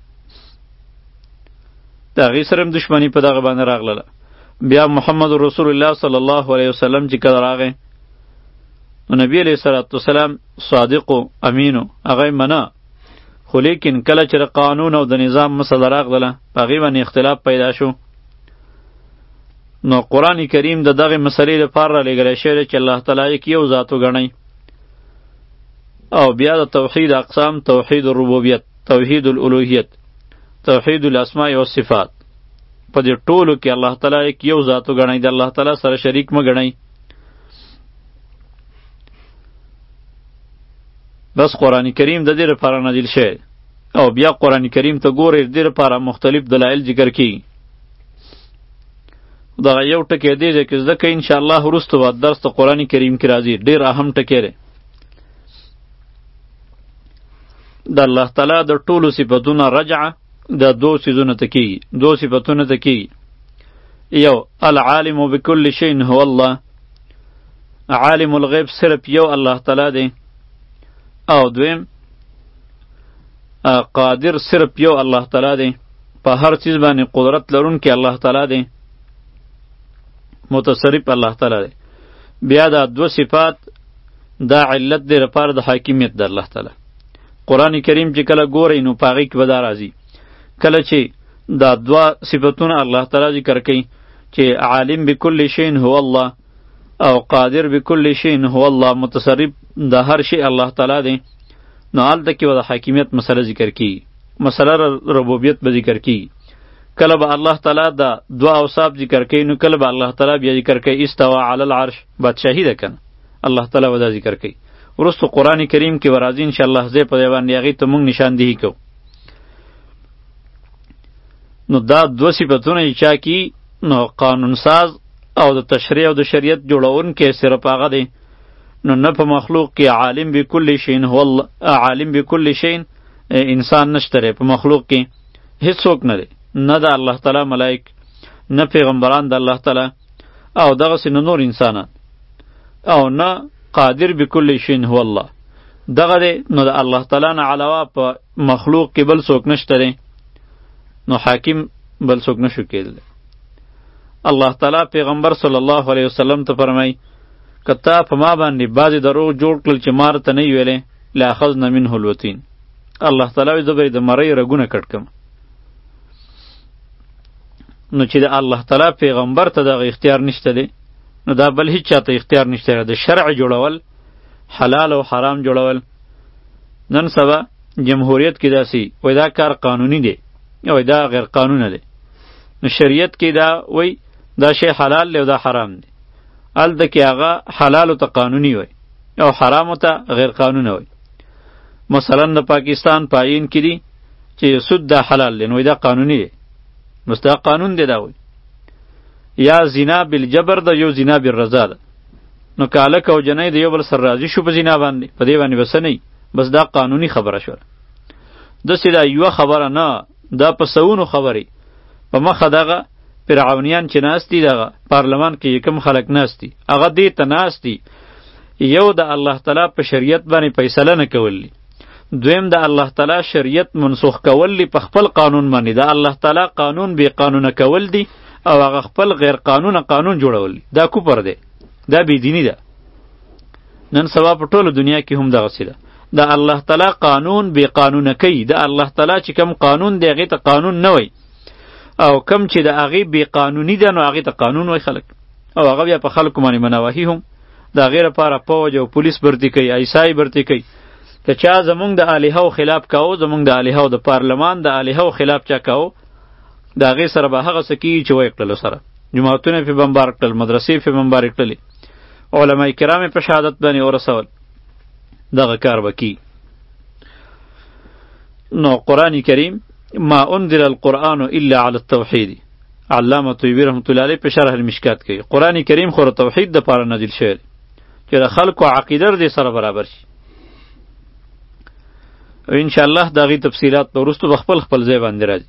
د هغې سره هم دشمني په دغه باندې راغله. بیا محمد رسول الله صلی الله علیه وسلم چې کله راغی نو نبی علیه صلات وسلام صادق و امینو هغه منه، خو لیکن کله چې د قانون او د نظام مسله راغله په هغې باندې اختلاف پیدا شو. نو قرآن کریم د دغې مسلې لپاره رالیږلی شوی دی چې الله تعالی یک یو ذات وګڼئ. او بیا د توحید اقسام، توحید الربوبیت، توحید الالوهیت، توحید الاسماء والصفات، په دې ټولو کې الله تعالی یک یو ذات وګڼئ، د الله تعالی سره شریک مه ګڼئ. بس قرآن کریم د دې لپاره نازل شوی او بیا قرآن کریم ته ګورئ د دې لپاره مختلف دلایل ذکر کیږي. دغه یو ټکی دی چې زده کوئ انشاءالله وروسته به درس د قرآن کریم کې راځي، ډېر اهم ټکی دی. د الله تعالی د ټولو صفتونه رجعه د دو څیزونو ته کیږي، دو صفتونو ته کیږي. یو العالم بكل شيء هو الله، عالم الغیب صرف یو الله تعالی دی. او دویم قادر صرف یو الله تعالی دی، په هر چیز باندې قدرت لرونکی الله تعالی دی، متصرف الله تعالی دی. بیا دا دو صفات دا علت دی لپاره د حاکمیت د الله تعالی. قرآن کریم چې کله ګورئ نو په هغې کې به دا راځي کله چې دا دوه صفتونه الله تعالی ذکر کوي چې عالم بكل شیء هو الله او قادر بكل شیء هو الله، متصرف د هر شی الله تعالی دی، نو هلته کې به د حاکمیت مسله ذکر کیږي، مسله ربوبیت به ذکر کیږي. کله به الله تعالی دا دوه اوصاف ذکر کوي، نو کله به الله تعالی بیا ذکر کوي استوى علی العرش، بادشاهی ده کنه، الله تعالی به دا ذکر کوي. ورستو قرآن کریم کې به راځي انشاءالله، زه په دې باندې هغې ته موږ نشاندهي کوو. نو دا دوه صفتونه چې چا کي نو قانون ساز او د تشریع او د شریعت جوړونکی صرف هغه دی، نو نه په مخلوق کې عالم بكل شیء هو الله، عالم بكل شیء انسان نشته دی په مخلوق کې، هیڅوک نه دی، نه د الله تعالی ملائک، نه پیغمبران د الله تعالی، او دغسې نه نور انسانان، او نه قادر بكل شیء هو الله دغه دی. نو د الله تعالی نه علاوه په مخلوق کې بل څوک نشته دی، نو حاکم بل څوک نشو کېدلی. الله تعالی پیغمبر صلی الله علیه وسلم ته فرمای که تا په ما باندې بعضې دروغ جوړ کړل چې ما راته نه ویلې لاخذنا منه الوتین، الله تعالی وایي زه به یې د مرۍ رګونه کټ کړم. نو چې د الله تعالی پیغمبر ته دغه اختیار نشته دی، نو دا بل هیڅ چاته اختیار نشته دی. د شرع جوړول، حلال او حرام جوړول، نن سبا جمهوریت کې داسې وایي دا کار قانوني دی او دا غیر قانونه دی. نو شریعت کې دا وایي دا شی حلال دی او دا حرام دی، هلته کې هغه حلالو ته قانوني وایي او حرامو ته غیر قانونه وایي. مثلا د پاکستان په آیین کې دي چې سود دا حلال دی، نو دا قانوني دی، مستحق قانون دی دا وایي. یا زنا بالجبر ده، یو زنا بالرضا ده، نو که هلک او جنۍ د یو بل سره راضي شو په زنا باندې، په دې باندې بس نه، بس دا قانوني خبره شوه. داسې دا یوه خبره نه، دا په سوونو خبرې په مخه دغه فرعونیان چې ناست دي، دغه پارلمان کې کوم خلک ناست دي، هغه دې ته ناست دي یو د الله تعالی په شریعت باندې فیصله نه کول دي، دویم د الله تعالی شریعت منسوخ کول دي په خپل قانون باندې، د الله تعالی قانون بې قانونه کول دي او هغه خپل غیر قانونه قانون جوړول دي. دا کوپر دی، دا بېدیني ده. نن سبا په ټوله دنیا کې هم دغسې ده، د الله تعالی قانون بې قانونه کوي، د الله تعالی چې کم قانون دی هغې ته قانون نه وایي، او کم چې د هغې بې قانوني ده نو هغې ته قانون وایي خلک، او هغه بیا په خلکو باندې منواهي هم د هغې لپاره پوج او پولیس برتي کوي، ایسای برتي کوي. که چا زمونږ د الهو خلاف کاو، زمونږ د الهو د پارلمان د الهو خلاف چا کاو، د هغې سره به هغه څه کېږي چې وایي کړلو سره، جوماتونه یې پې بمبار کړل، مدرسې یې پې بمبار کړلې، علما کرام یې په شهادت باندې ورسول، دغه کار به کېږي. نو قرآن کریم ما انزل القرآن الا علی التوحید، علامه طیبی رحمت الله علیه په شرح المشکات کوي قرآن کریم خو د توحید دپاره نازل شوی دی چې د خلکو عقیده دې سره برابر شي. او انشاءالله د هغې تفصیلات به وروستو به خپل خپل ځای باندې راځي.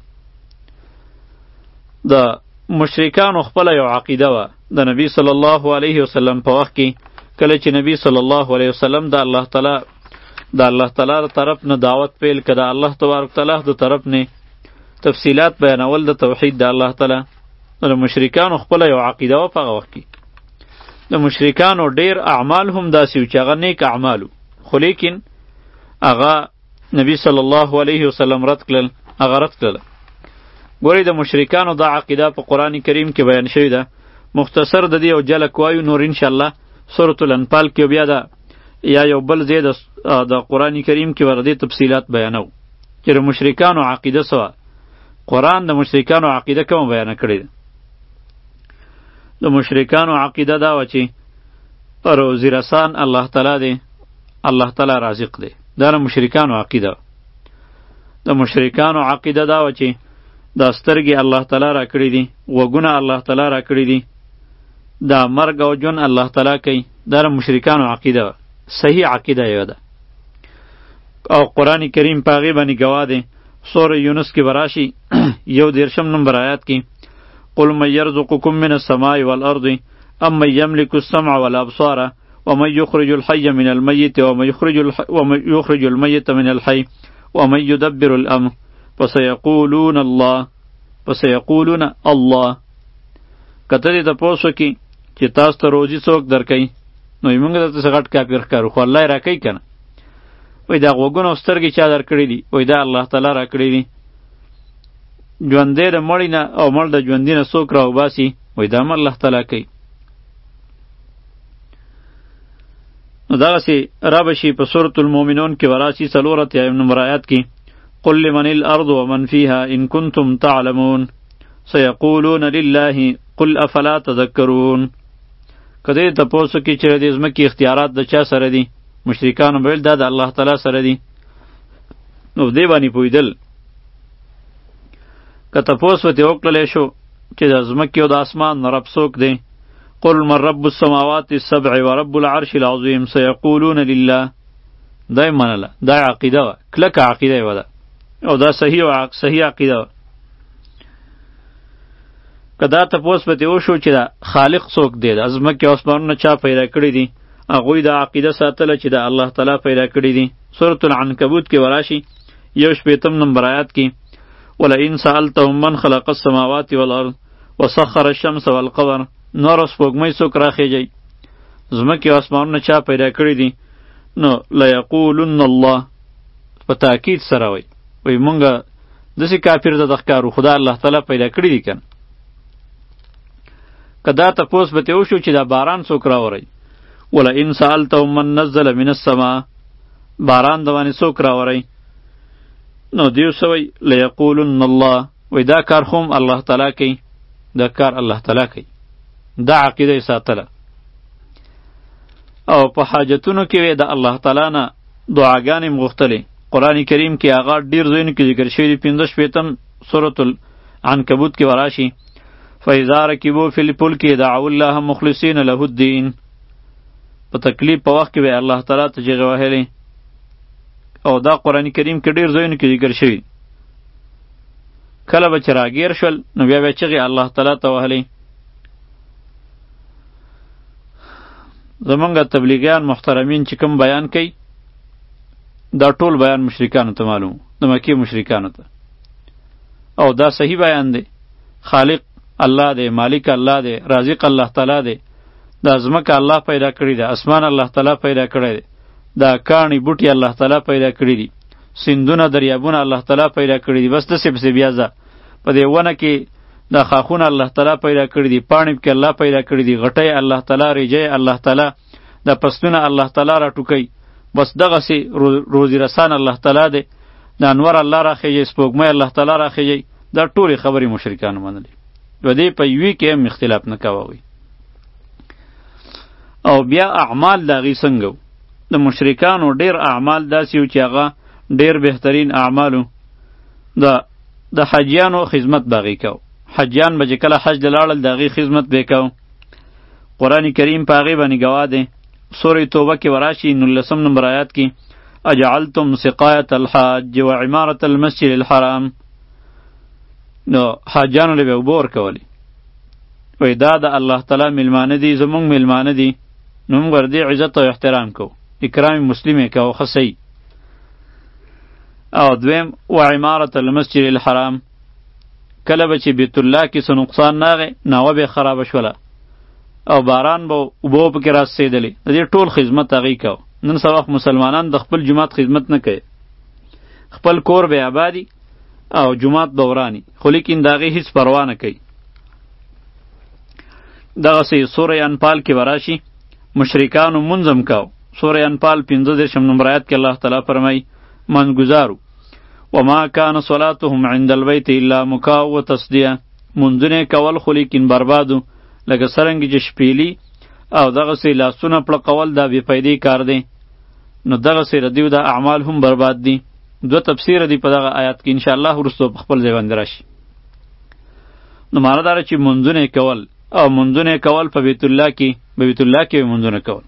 د مشرکانو خپله یو عقیده وه د نبی صلی الله علیه وسلم په وخت کې، کله چې نبی صلی الله علیه وسلم د الله تعالی د الله تعالی طرف نه دعوت پیل کړه، د الله تبارک تعالی د طرف نه تفصیلات بیانول د توحید د الله تعالی، د مشرکانو خپله یو عقیده وه په هغه وخت کې. د مشرکانو ډیر اعمال هم داسې وو چې هغه نیک اعمال وو، خو لیکن هغه نبی صلی الله علیه وسلم رد کړل، هغه رد کړله. ګورئ د مشرکانو دا عقیده په قرآن کریم کې بیان شوې ده، مختصر د دې یو جلک وایو، نور انشاءالله سورة الانفال کې بیا ده یا یو بل ځای د قرآن کریم کې ور دې تفصیلات بیانو چې د مشرکانو عقیده څه وه. قرآن د مشرکانو عقیده کومه بیانه کړې ده. د مشرکانو عقیده دا وه چې روزي رسان الله تعالی دی، الله تعالی رازق دی، دا د مشرکانو عقیده. د مشرکانو عقیده دا وه چې دا سترګې الله تعالی را کړي دي، غوږونه الله تعالی را کړي دي، دا مرګ او جون الله تعالی کوي، دا د مشرکانو عقیده وه. صحیح عقیده یو ده او قرآن کریم په هغې باندې ګواه دی. سوره یونس کې به راشي یو دېرشم نمبر آیات کې قل من یرزقکم من السماء والارض امن یملک السمع والابصار ومن یخرج الحی من المیت ومن یخرج المیت من الحی ومن يدبر الامر فسيقولون الله فسيقولون الله. کته دې تاسو کې چې تاسو ته روزي څوک درکوي نو موږ درته څه غټ کافر ښکارو خو الله یې راکوي که نه. وایي دا غوږونه او سترګې چا درکړي دي؟ وایي دا الله تعالی راکړي دي. ژوندی د مړي نه او مړ د ژوندي نه څوک راوباسي؟ وایي دا هم الله تعالی کوي. نو دغسې را به شي په سورة المؤمنون کې وراسي څلور اتیایم نمبر آیات کې قل لمن الارض ومن فيها ان كنتم تعلمون سيقولون لله قل افلا تذكرون. که دې تپوسو کې چې د ځمکې اختیارات د چا سره دي؟ مشرکانو به ویل دا د الله تعالی سره دي. نو دې باندې پوهېدل. که تپوس ورته وکړلی شو چې د ځمکې او د اسمان رب څوک دی؟ قل من رب السماوات السبع ورب العرش العظیم سيقولون لله. دا یې منله، دا یې عقیده وه، کلکه عقیده یې وه ده او دا صحیح و صحیح عقیده وه. که دا تپوس پهتې وشو چې دا خالق څوک دی، د ځمکې او اسمانونه چا پیدا کړي دي، هغوی دا عقیده ساتله چې دا الله تعالی پیدا کړي دي. سورة العنکبوت کې وراشي یو شپېتم نمبر آیات کې ولئن سألتهم من خلق السماوات والارض وسخر الشمس والقمر. نور او سپوږمۍ څوک راخیږي؟ ځمکې او اسمانونه چا پیدا کړي دي؟ نو لیقولن الله، په تاکید سره وایي وایي مونږ داسې کافر ته د ښکارو خدا الله تعالی پیدا کړي دي که نه. که دا تپوس به ترې وشو چې دا باران څوک راوری؟ ولئن سألتهم من نزل من السماء، باران د باندې څوک راوری؟ نو دیو څه وایي لیقولن الله، وایي دا کار خو هم الله تعالی کوي، دا کار الله تعالی کوي. دا عقیده یې ساتله. او په حاجتونو کې وی د الله تعالی نه دعاګانې م غوښتلې. قرآن کریم کې هغه ډېر ځایونو کې ذکر شوي دي. پنځه شپېتم سورة العنکبوت کې وراشي فاذا رکبوا فی الفلک دعوا الله مخلصین له الدین. په تکلیف په وخت کې به الله تعالی ته چغې وهلې. او دا قرآن کریم کې ډېر ځایونو کې ذکر شوي. کله به چې راګیر شول نو بیا به چغې الله تعالی ته وهلې. زمونږ تبلیغیان محترمین چې کوم بیان کوي دا ټول بیان مشرکانو ته معلوم، د مکې مشرکانو ته. او دا صحیح بیان دی. خالق الله دی، مالک الله دی، رازق الله تعالی دی. دا ځمکه الله پیدا کړې ده، اسمان الله تعالی پیدا کړی دی، دا کاڼي بوټي الله تعالی پیدا کړي دي، سیندونه دریابونه الله تعالی پیدا کړي دي. بس داسې پسې بیا ځه په دې ونه کې دا خاخونه الله تعالی پیدا کړي دي، پاڼې پکې الله پیدا کړي دي، غټۍ الله تعالی، ریجۍ الله تعالی، دا پسونه الله تعالی راټوکوي. بس دغسې روزي رسان الله تعالی دی. د انور الله راخیږي، سپوږمۍ الله تعالی راخیږي. دا ټولې خبرې مشرکانو منلې. د دې په یوې کې هم اختلاف نه کوه. او بیا اعمال د هغې څنګه و؟ د مشرکانو ډېر اعمال داسې و چې هغه ډېر بهترین اعمالو. د د حجیانو خدمت به هغې کو. حجیان به چې کله حج ته لاړل د هغې خدمت به یې کو. قرآن کریم په هغې باندې ګواه دی. سورة توبه کې وراشي نولسم نمبر آیات کې اجعلتم سقایة الحاج وعمارة المسجد الحرام. نو حاجانو له به اوبه ورکولې. وایي دا د الله تعالی میلمانه دي، زمونږ میلمانه دي، نو موږ وردې عزت او احترام کوو، اکرام مسلم یې کوو، ښه صحیح. او دویم وعمارة المسجد الحرام، کله به چې بیت الله کې څه نقصان ناغی ناوه به خرابه شوله او باران به اوبه پکې راسېدلې، د دې ټول خدمت هغې کو. نن سبا مسلمانان د خپل جومات خدمت نه کوي، خپل کور به آبادي او جومات به وراني، خو لیکن د هغې هېڅ پروا نه کوي. دغسې سوره انفال کې به راشي مشرکانو مونځ هم کو. سوره انفال پنځه دېرشم نمبر آیات کې الله تعالی فرمایي منځګزارو وما کان صلاتهم عند البیت الا مکاء و تصدیه. مونځونه کول خو لیکن بربادو، لکه څرنګه چې شپېلي او دغسې لاسونه پړقول دا بې فایدې کار دی. نو دغسې د دوی دا اعمال هم برباد دي. دوه تفسیره دي په دغه آیات کې، انشاءالله وروسته په خپل ځای باندې راشي. نو معنی دا چې مونځونه کول او مونځونه کول په بیت الله کې په بیت الله کې مونځونه کول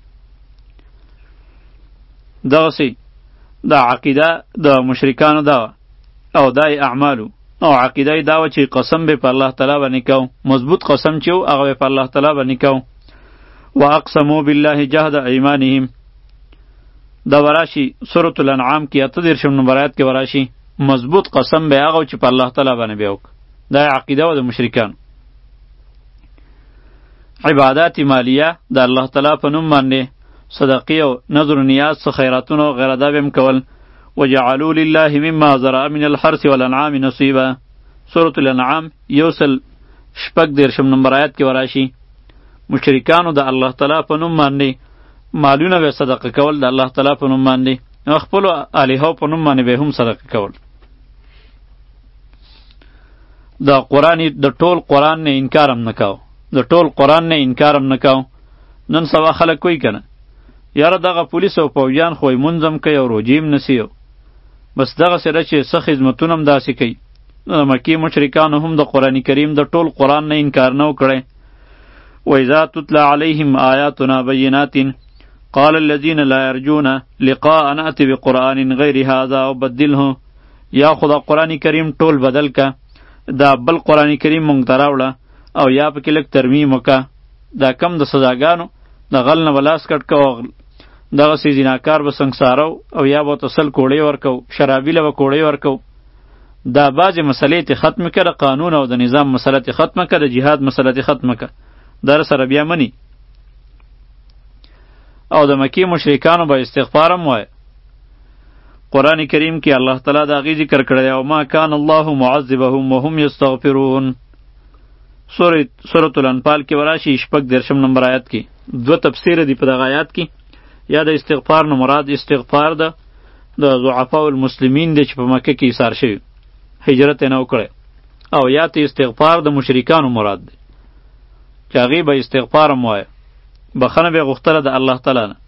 دغسې دا عقیده د مشرکانو دا او دای اعمالو. او عقیده دا و چې قسم به په الله تعالی باندې کو، مضبوط قسم چې و هغه به په الله تعالی باندې کو. واقسموا بالله جهد ایمانهم، دا وراشي سورة الانعام کې اته دېرشم نمبر آیات کې وراشي مضبوط قسم به هغه چې په الله تعالی باندې به وک. دا عقیده و د مشرکان. عبادات مالیه د الله تعالی په نوم باندې صدقې او نذر و نیاز څه خیراتونه او غیره دا به هم کول. وجعلوا لله مما ذرأ من الحرث والانعام نصیبا. سورة الانعام یو سل شپږ دېرشم نمبر آیات کې وراشي مشرکانو د الله تعالی په نوم باندې مالونه به صدقه کول، د الله تعالی په نوم باندې خپلو الهو په نوم باندې به هم صدقه کول. د قرآن د ټول قرآن نه انکار هم نه کاو، د ټول قرآن نه انکار هم نه کاو. نن سبا خلک کوي کنه یاره دغه پولیس او پوجان خو یې مونځ هم کوي او روجې هم نیسي، بس دغه سره چې څه خدمتونه هم داسې کوي. د مکې مشرکانو هم د قرآن کریم د ټول قرآن نه انکار نه و کړی. وإذا تتلى عليهم آياتنا بينات قال الذين لا يرجون لقاء نأتي بقرآن غير هذا وبدله. یا خدا قرآن کریم ټول بدل کا، دا بل قرآن کریم مونږ ته راوړه او یا پکې لږ ترمیم وکړه. دا کم د سزاګانو د غل نه ولاس کټ کو، دغسې زیناکار به سنګسارو او یا به ورته سل کوړۍ ورکو، شرابي له به کوړۍ ورکو. دا بعضې مسلې ته ختمه که، د قانون او د نظام مسله ته ختمه که، د جهاد مسله ته ختمه که. در سره بیا منی. او د مکی مشرکانو به استغفار هم وای. قرآن کریم کې الله تعالی دا غي ذکر کړی او ما کان الله معذبهم وهم یستغفرون. سورۃ سورۃ الانفال کې وراشي شپږ دېرشم نمبر آیات کې دو تفسیر دی په دغه آیات کې. یا د استغفار نه مراد استغفار ده د ضعفاء المسلمین دی چې په مکه کې ایثار شوي هجرت یې نه وکړی، او یا ته استغفار د مشرکانو مراد دی چې هغې به استغفار هم وایه، بخښنه به یې غوښتله د الله تعالی نه.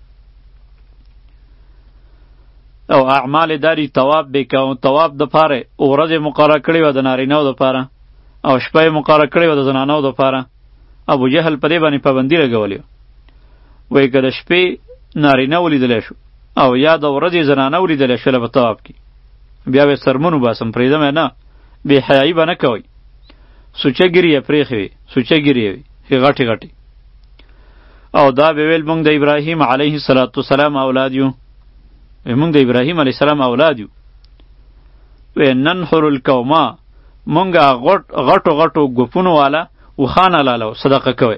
او اعمال داری تواب به که او تواب دپاره ورځ یې مقرره کړې وه د نارینهو دپاره او شپه یې مقرره کړې وه د زنانو دپاره. ابو جهل په دې باندې پابندي لګولې وه، وایي که د شپې نارینه ولیدلی شو او یا د ورځې زنانه ولیدلی شوله په تواب کې بیا به سرمون وباسم، پرېږدم یې نه، بې حیایي به نه کوئ. سوچه ګیرې یې پرېښې وې، سوچه ګیرې یې وې غټې غټې. او دا به ویل مونږ د ابراهیم علیه السلام اولاد یو، مونږ د ابراهیم علیه السلام اولاد یو. وی ننحر القوما، مونږ غټو غټو ګوپونو والا وخان حلالو صدقه کوئ.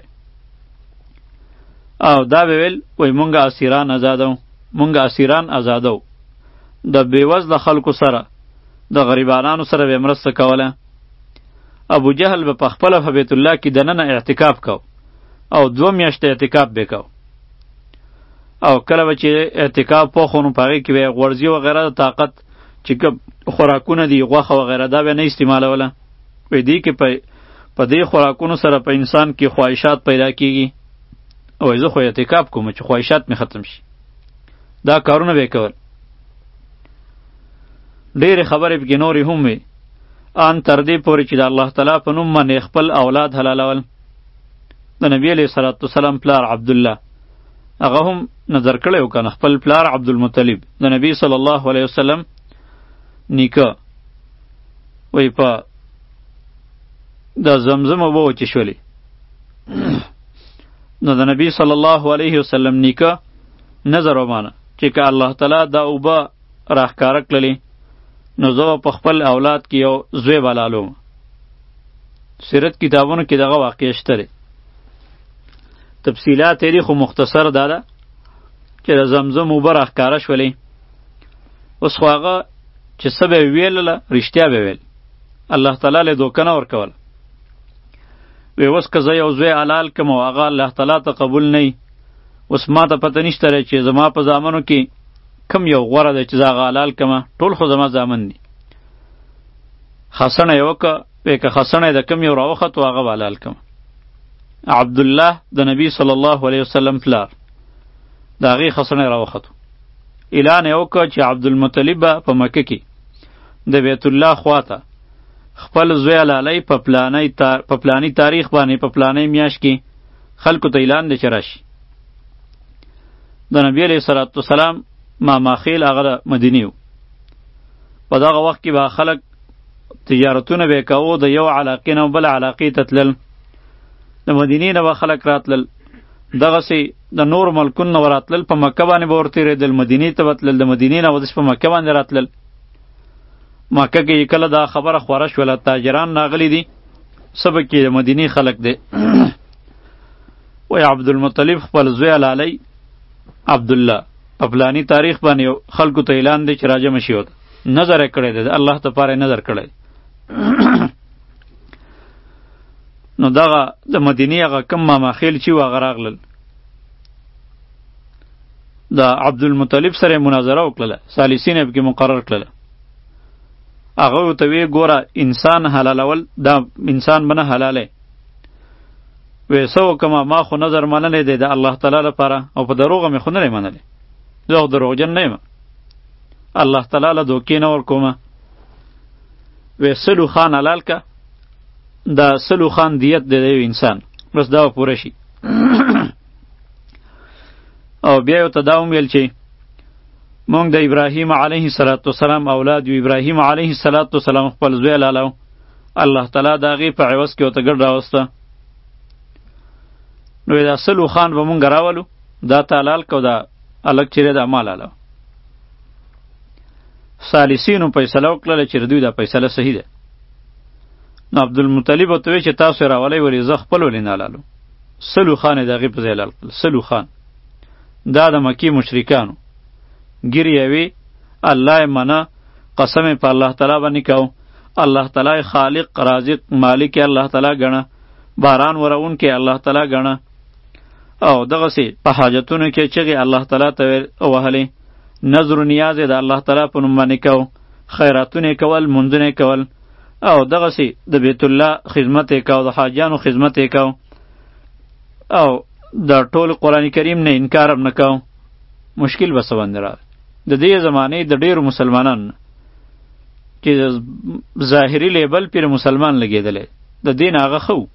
او دا به ویل وی مونږ اسیران آزادو، مونږ اسیران آزادو. د بېوزله خلکو سره د غریبانانو سره به مرسته کوله. ابو جهل به په خپله په بیت الله کې دننه اعتکاف کو او دوه میاشتې اعتکاف به کو. او کله به چې اعتکاف پوخ و نو په هغې کې به یې غورځي وغیره د طاقت چې کوم خوراکونه دي غوښه وغیره دا به نه استعمالوله. وایي دې کې په دې خوراکونو سره په انسان کې خواهشات پیدا کېږي. او زه خو اعتکاف کوم چې خواهشات مې ختم شي. دا کارونه به یې کول. ډېرې خبرې پکې نورې هم وي، ان تر دې پورې چې د الله تعالی په نوم باندې خپل اولاد حلالول. د نبی علیه صلات وسلام پلار عبدالله هغه هم نظر کړی و کنه، خپل پلار عبدالمطلب د نبی صلی الله علیه وسلم نیکه. وایي په د زمزم اوبه وچشولې نو د نبی صلی الله علیه وسلم نیکه نظر ومانه چې که الله تعالی دا اوبه راښکاره کړلې نو زه په خپل اولاد کې یو زوی به حلالوم. سیرت کتابونو کې دغه واقع شته دی. تفصیلات یې خو مختصر دا ده چې د زمزم اوبه راښکاره شولې. اوس خو هغه چې څه به یې ویلله رښتیا به ویل، الله تعالی له دوکه نه ورکوله. وی اوس که زه یو زوی حلال کم او هغه الله تعالی ته قبول نه وي، اوس ما ته پته نشته دی چې زما په زامنو کې کم یو غوره دی چې زه هغه حلال کمه، ټول خو زما زامن دي. خسنه یې وکړه، وی که خسنه یې د کم یو راوخت هغه به حلال کمه. عبدالله د نبی صلی الله علیه وسلم پلار د هغې خسنه یې راوختو. اعلان یې وکړه چې عبدالمطلب به په مکه کې د بیت الله خواته خپل زوی حلالۍ په پلانی تار... په پلانی تاریخ باندې په پلانی میاشت کې خلکو ته اعلان دی چې راشي. د نبی علیه صلات وسلام ماماخیل هغه د مدینې و. په دغه وخت کې به خلک تجارتونه به یې کوو، د یو علاقې نه بل علاقې ته تلل، د مدینې نه به خلک راتلل. دغسې د نور ملکونو نه وراتلل په مکه باندې به ورتېرېدل، مدینې ته به تلل، د مدینې نه ودس په مکه باندې راتلل. مکه کې کله دا خبره خوره شوله تاجران راغلي دي سبا کې د مدینې خلق دی وی عبدالمطلب خپل زوی علالی عبدالله په فلاني تاریخ باندې خلکو ته اعلان دی چې راجمع شي وته نظر یې کړی دی د الله دپاره یې نظر کړی نو دغه د مدینې هغه کم ماماخیل چې و هغه راغلل د عبدالمطلب سره مناظره وکړله، ثالثین یې پکې مقرر کړله. هغه ورته وی ګوره انسان حلالول دا انسان به نه حلالی، وی څه وکړمه ما خو نظر منلی دی د الله تعالی لپاره او په دروغه مې خو نه دی منلی، زه خو دروغجن نه یم، الله تعالی له دوکې نه ورکومه. وی سلو خان حلال که دا سلو خان دیت دی د یو انسان بس دا پوره شي. او بیا یو ته دا وویل چې مونږ د ابراهیم علیه السلام اولاد یو، ابراهیم علیه السلام خپل زوی حلالو، الله تعالی د هغې په عوض کې ورته ګډ راوسته. نو دا سلو خان به مونږ راولو دا ته حلال کو دا الګ چې دا مال حلالو. ثالثینو فیصله وکړله چې دوی دا فیصله صحیح ده. نو عبدالمطلب ورته وی چې تاسو یې راولئ ولې زه خپل ولې نه حلالو. سلو خان یې د هغې په ځای حلال کړل. سلو خان دا د مکې مشرکانو ګیر یوي الله یې منه، قسم یې په الله تعالی باندې کو، الله تعالی خالق رازق مالک الله تعالی ګڼه، باران ورونکی الله تعالی ګڼه، او دغسې په حاجتونو کې چغې الله تعالی ته وهلې، نظر و نیاز یې د الله تعالی په نوم باندې کو، خیراتونه یې کول، منځونه یې کول، او دغسې د بیت الله خدمت یې کو، د حاجیانو خدمت یې کو، او د ټول قرآن کریم نه انکار هم نه کو. مشکل به څه باندې راغی د دې زمانې د ډېرو مسلمانانو چې ظاهري لیبل پرې مسلمان لګېدلی د دې نه هغه ښه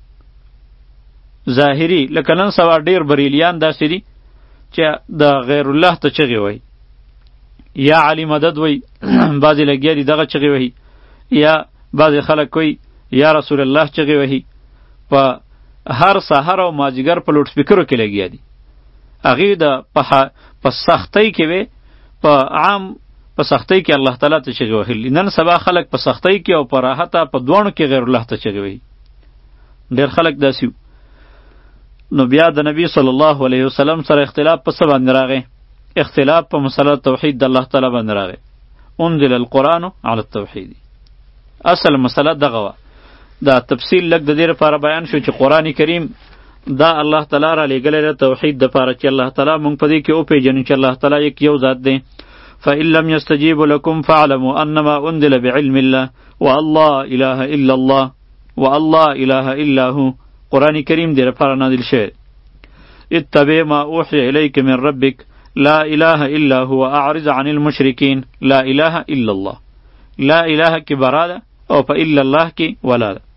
ظاهري، لکه نن سبا ډېر بریلیان داسې دي چې د غیر الله ته چغې وایي، یا علی مدد وایي، بعضې لګیا دي دغه چغې وایي، یا بعضې خلک وایي یا رسول الله چغې وایي، په هر سحر او مازیګر په لوډ سپیکرو کې لګیا دي. هغې د په سختۍ کې وې په عام په سختۍ کې الله تعالی ته چغې وهلي. نن سبا خلک په سختۍ کې او په راحته په دواړو کې غیر الله ته چغې وهي. ډېر خلک داسې وو. نو بیا د نبی صلی الله علیه وسلم سره اختلاف په څه باندې راغی؟ اختلاف په مسله توحید د الله تعالی باندې راغی. انزل القرآن علی التوحید. اصل مسله دغه وه. دا تفصیل لږ د دې لپاره بیان شو چې قرآن کریم دا الله تعالی را لېږلی دی توحید دپاره چې الله تعالی مونږ په دې کې وپېژنو چې الله تعالی یک یو ذات دی. فإن لم يستجيبوا لكم فاعلموا أنما أنزل بعلم الله والله إله إلا الله والله إله إلا هو. قرآن کریم دې لپاره نازل شوی. اتبع ما أوحي إليك من ربك لا إله إلا هو أعرض عن المشركين. لا إله إلا الله. لا إله کې برا ده او په إلا الله کې ولا ده.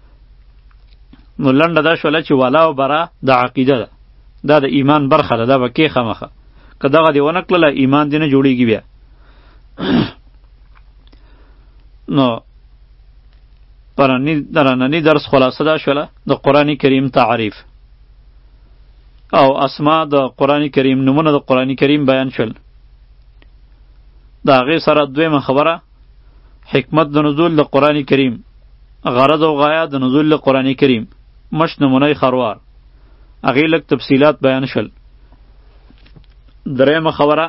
نو لنډه دا شوله چې ولا او برا د عقیده ده، دا د ایمان برخه ده، دا به کې خامخه که دغه دې ونه کړله ایمان دې نه جوړېږي بیا. نو پرانی درننی درس خلاصه دا شوله د قرآن کریم تعریف او اسما د قرآن کریم، نمونه د قرآن کریم بیان شول. د هغې سره دویمه خبره حکمت د نزول د قرآن کریم، غرض او غایه د نزول د قرآن کریم، مش نمونه خروار، هغې لږ تفصیلات بیان شول. درېیمه خبره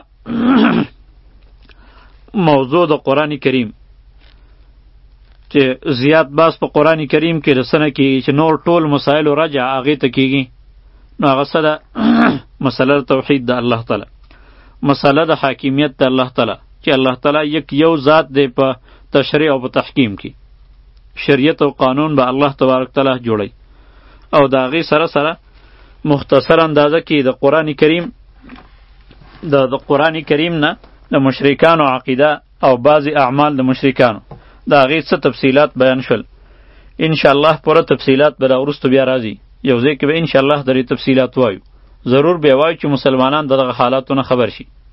موضوع د قرآن کریم چې زیات باس په قرآن کریم کې د څه نه کېږي چې نور ټول مسایلو رجع هغې ته کېږي. نو هغه څه ده؟ مسله د توحید د الله تعالی، مسله د حاکمیت د الله تعالی چې الله تعالی یک یو ذات دی په تشریع او په تحکیم کې، شریعت او قانون به الله تبارک تعالی جوړی. او د هغې سره سره مختصر اندازه کې د قرآن کریم د د قرآن کریم نه د مشرکانو عقیده او بعضی اعمال د مشرکانو د هغې څه تفصیلات بیان شول. انشاءالله پوره تفصیلات به دا وروسته بیا راځي، یو ځای کې به انشاءالله درې تفصیلات وایو، ضرور به وایو چې مسلمانان دغه حالاتونه خبر شي.